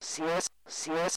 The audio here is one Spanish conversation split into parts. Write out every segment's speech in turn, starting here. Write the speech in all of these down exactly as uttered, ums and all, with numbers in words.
Si es, si es.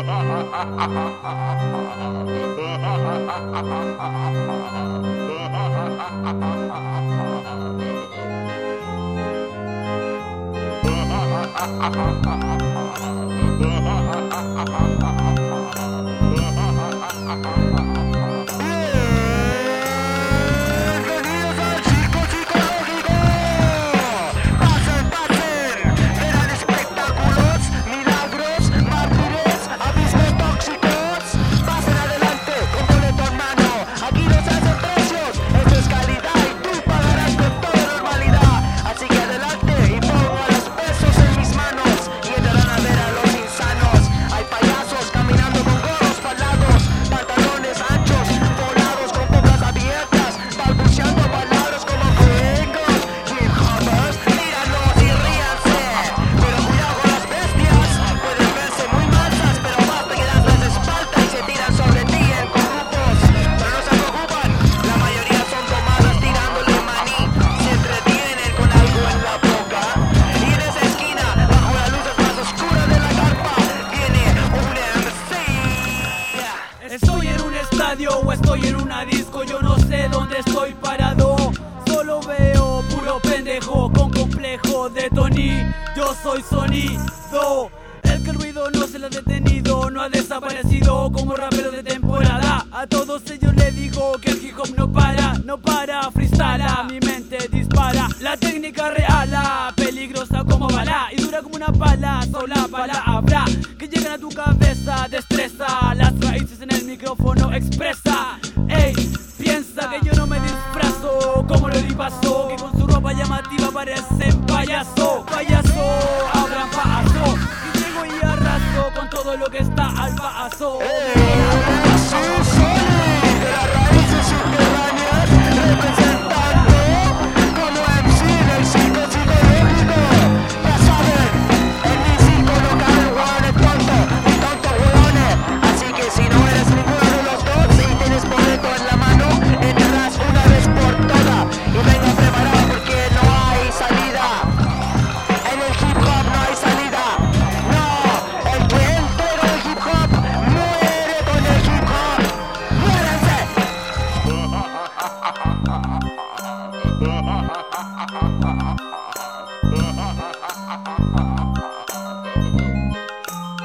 Estoy en un estadio o estoy en una disco, yo no sé dónde estoy parado. Solo veo puro pendejo con complejo de Tony. Yo soy sonido, el que el ruido no se lo ha detenido, no ha desaparecido como rapero de temporada. A todos ellos le digo que el hip hop no para, no para, freestyle, mi mente dispara. La técnica real, peligrosa como bala y dura como una pala, sola palabra que llegan a tu cabeza, destreza las raíces en el micrófono expresa. Ey, piensa que yo no me disfrazo como lo di pasó, que con su ropa llamativa parecen payaso, payaso, abran paso, y llego y arraso con todo lo que está al paso.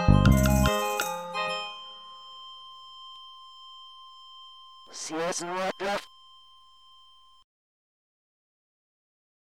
Si es.